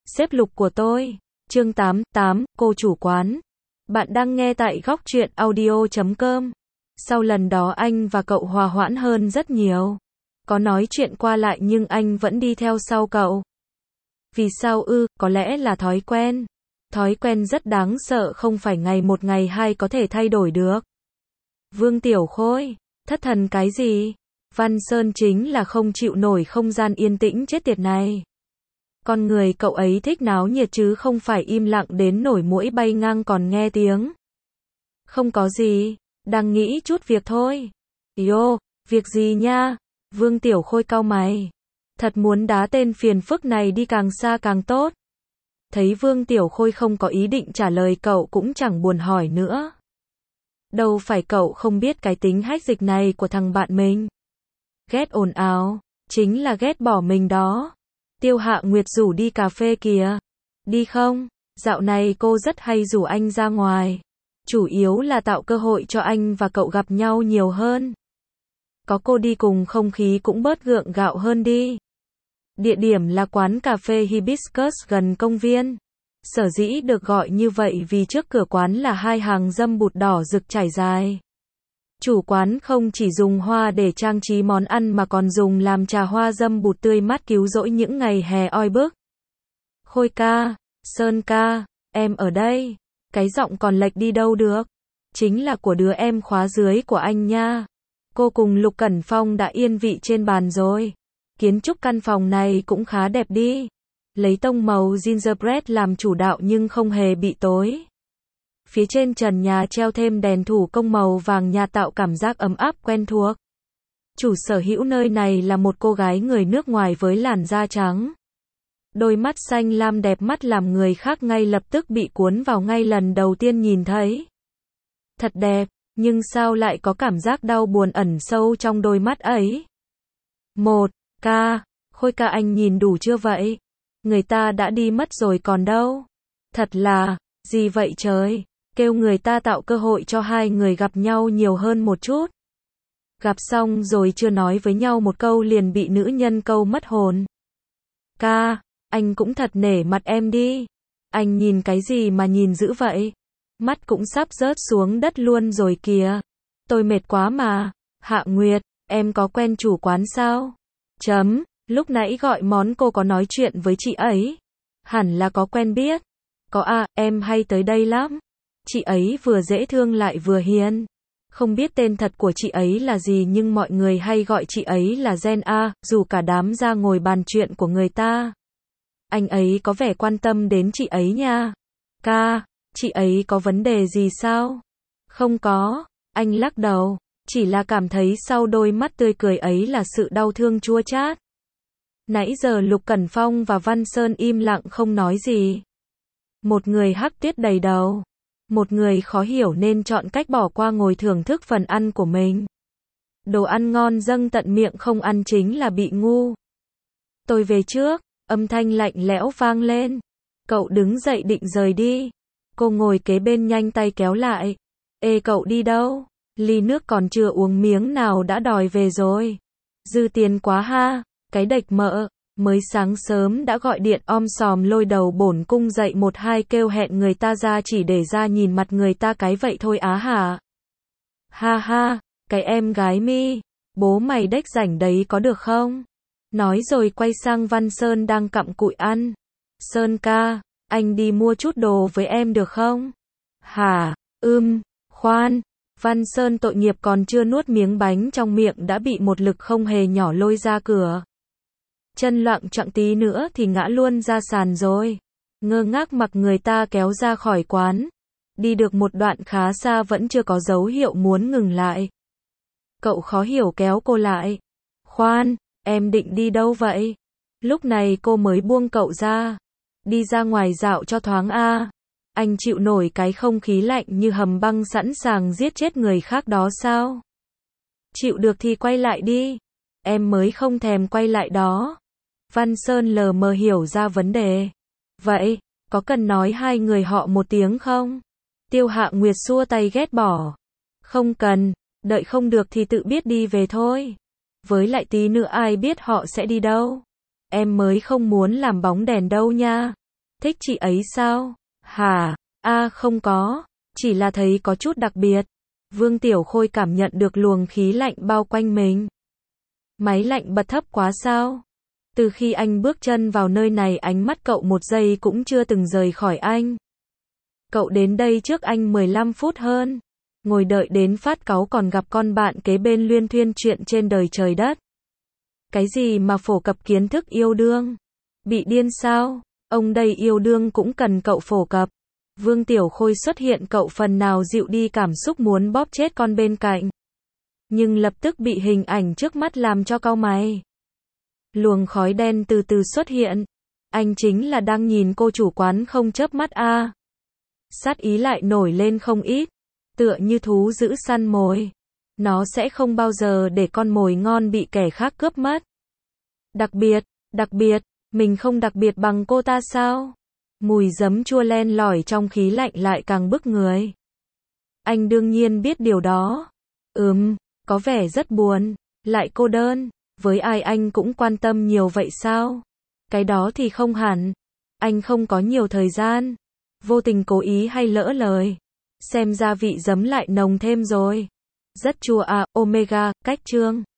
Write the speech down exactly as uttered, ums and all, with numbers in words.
Xếp lục của tôi. Chương tám, tám, cô chủ quán. Bạn đang nghe tại góc truyện audio chấm com. Sau lần đó anh và cậu hòa hoãn hơn rất nhiều. Có nói chuyện qua lại nhưng anh vẫn đi theo sau cậu. Vì sao ư? Có lẽ là thói quen. Thói quen rất đáng sợ, không phải ngày một ngày hai có thể thay đổi được. Vương Tiểu Khôi, thất thần cái gì? Văn Sơn chính là không chịu nổi không gian yên tĩnh chết tiệt này. Con người cậu ấy thích náo nhiệt chứ không phải im lặng đến nổi muỗi bay ngang còn nghe tiếng. Không có gì, đang nghĩ chút việc thôi. Yo, việc gì nha? Vương Tiểu Khôi cau mày. Thật muốn đá tên phiền phức này đi càng xa càng tốt. Thấy Vương Tiểu Khôi không có ý định trả lời, cậu cũng chẳng buồn hỏi nữa. Đâu phải cậu không biết cái tính hách dịch này của thằng bạn mình. Ghét ồn ào, chính là ghét bỏ mình đó. Tiêu Hạ Nguyệt rủ đi cà phê kìa. Đi không? Dạo này cô rất hay rủ anh ra ngoài. Chủ yếu là tạo cơ hội cho anh và cậu gặp nhau nhiều hơn. Có cô đi cùng không khí cũng bớt gượng gạo hơn đi. Địa điểm là quán cà phê Hibiscus gần công viên. Sở dĩ được gọi như vậy vì trước cửa quán là hai hàng dâm bụt đỏ rực trải dài. Chủ quán không chỉ dùng hoa để trang trí món ăn mà còn dùng làm trà hoa dâm bụt tươi mát cứu rỗi những ngày hè oi bức. Khôi ca, Sơn ca, em ở đây. Cái giọng còn lệch đi đâu được. Chính là của đứa em khóa dưới của anh nha. Cô cùng Lục Cẩn Phong đã yên vị trên bàn rồi. Kiến trúc căn phòng này cũng khá đẹp đi. Lấy tông màu gingerbread làm chủ đạo nhưng không hề bị tối. Phía trên trần nhà treo thêm đèn thủ công màu vàng nhạt tạo cảm giác ấm áp quen thuộc. Chủ sở hữu nơi này là một cô gái người nước ngoài với làn da trắng. Đôi mắt xanh lam đẹp mắt làm người khác ngay lập tức bị cuốn vào ngay lần đầu tiên nhìn thấy. Thật đẹp, nhưng sao lại có cảm giác đau buồn ẩn sâu trong đôi mắt ấy? Một, ca, Khôi ca anh nhìn đủ chưa vậy? Người ta đã đi mất rồi còn đâu. Thật là, gì vậy trời? Kêu người ta tạo cơ hội cho hai người gặp nhau nhiều hơn một chút. Gặp xong rồi chưa nói với nhau một câu liền bị nữ nhân câu mất hồn. Ca, anh cũng thật nể mặt em đi. Anh nhìn cái gì mà nhìn dữ vậy? Mắt cũng sắp rớt xuống đất luôn rồi kìa. Tôi mệt quá mà. Hạ Nguyệt, em có quen chủ quán sao? Chấm, lúc nãy gọi món cô có nói chuyện với chị ấy. Hẳn là có quen biết. Có à, em hay tới đây lắm. Chị ấy vừa dễ thương lại vừa hiền. Không biết tên thật của chị ấy là gì nhưng mọi người hay gọi chị ấy là Jen A, dù cả đám ra ngồi bàn chuyện của người ta. Anh ấy có vẻ quan tâm đến chị ấy nha. Ca, chị ấy có vấn đề gì sao? Không có, anh lắc đầu, chỉ là cảm thấy sau đôi mắt tươi cười ấy là sự đau thương chua chát. Nãy giờ Lục Cẩn Phong và Văn Sơn im lặng không nói gì. Một người hắc tuyết đầy đầu. Một người khó hiểu nên chọn cách bỏ qua ngồi thưởng thức phần ăn của mình. Đồ ăn ngon dâng tận miệng không ăn chính là bị ngu. Tôi về trước, âm thanh lạnh lẽo vang lên. Cậu đứng dậy định rời đi. Cô ngồi kế bên nhanh tay kéo lại. Ê cậu đi đâu? Ly nước còn chưa uống miếng nào đã đòi về rồi. Dư tiền quá ha, cái đệch mợ. Mới sáng sớm đã gọi điện om sòm lôi đầu bổn cung dậy một hai kêu hẹn người ta ra chỉ để ra nhìn mặt người ta cái vậy thôi á hả? Ha ha, cái em gái mi, bố mày đếch rảnh đấy có được không? Nói rồi quay sang Văn Sơn đang cặm cụi ăn. Sơn ca, anh đi mua chút đồ với em được không? Hả, ưm, khoan. Văn Sơn tội nghiệp còn chưa nuốt miếng bánh trong miệng đã bị một lực không hề nhỏ lôi ra cửa. Chân loạng choạng tí nữa thì ngã luôn ra sàn rồi. Ngơ ngác mặc người ta kéo ra khỏi quán. Đi được một đoạn khá xa vẫn chưa có dấu hiệu muốn ngừng lại. Cậu khó hiểu kéo cô lại. Khoan, em định đi đâu vậy? Lúc này cô mới buông cậu ra. Đi ra ngoài dạo cho thoáng a. Anh chịu nổi cái không khí lạnh như hầm băng sẵn sàng giết chết người khác đó sao? Chịu được thì quay lại đi. Em mới không thèm quay lại đó. Văn Sơn lờ mờ hiểu ra vấn đề. Vậy, có cần nói hai người họ một tiếng không? Tiêu Hạ Nguyệt xua tay ghét bỏ. Không cần, đợi không được thì tự biết đi về thôi. Với lại tí nữa ai biết họ sẽ đi đâu. Em mới không muốn làm bóng đèn đâu nha. Thích chị ấy sao? Hả? A không có, chỉ là thấy có chút đặc biệt. Vương Tiểu Khôi cảm nhận được luồng khí lạnh bao quanh mình. Máy lạnh bật thấp quá sao? Từ khi anh bước chân vào nơi này ánh mắt cậu một giây cũng chưa từng rời khỏi anh. Cậu đến đây trước anh mười lăm phút hơn. Ngồi đợi đến phát cáu còn gặp con bạn kế bên luyên thuyên chuyện trên đời trời đất. Cái gì mà phổ cập kiến thức yêu đương? Bị điên sao? Ông đây yêu đương cũng cần cậu phổ cập. Vương Tiểu Khôi xuất hiện cậu phần nào dịu đi cảm xúc muốn bóp chết con bên cạnh. Nhưng lập tức bị hình ảnh trước mắt làm cho cau mày. Luồng khói đen từ từ xuất hiện. Anh chính là đang nhìn cô chủ quán không chớp mắt a. À. Sát ý lại nổi lên không ít. Tựa như thú giữ săn mồi. Nó sẽ không bao giờ để con mồi ngon bị kẻ khác cướp mất. Đặc biệt, đặc biệt, mình không đặc biệt bằng cô ta sao? Mùi giấm chua len lỏi trong khí lạnh lại càng bức người. Anh đương nhiên biết điều đó. Ừm, có vẻ rất buồn, lại cô đơn. Với ai anh cũng quan tâm nhiều vậy sao? Cái đó thì không hẳn. Anh không có nhiều thời gian. Vô tình cố ý hay lỡ lời. Xem ra vị giấm lại nồng thêm rồi. Rất chua à, omega, cách chương.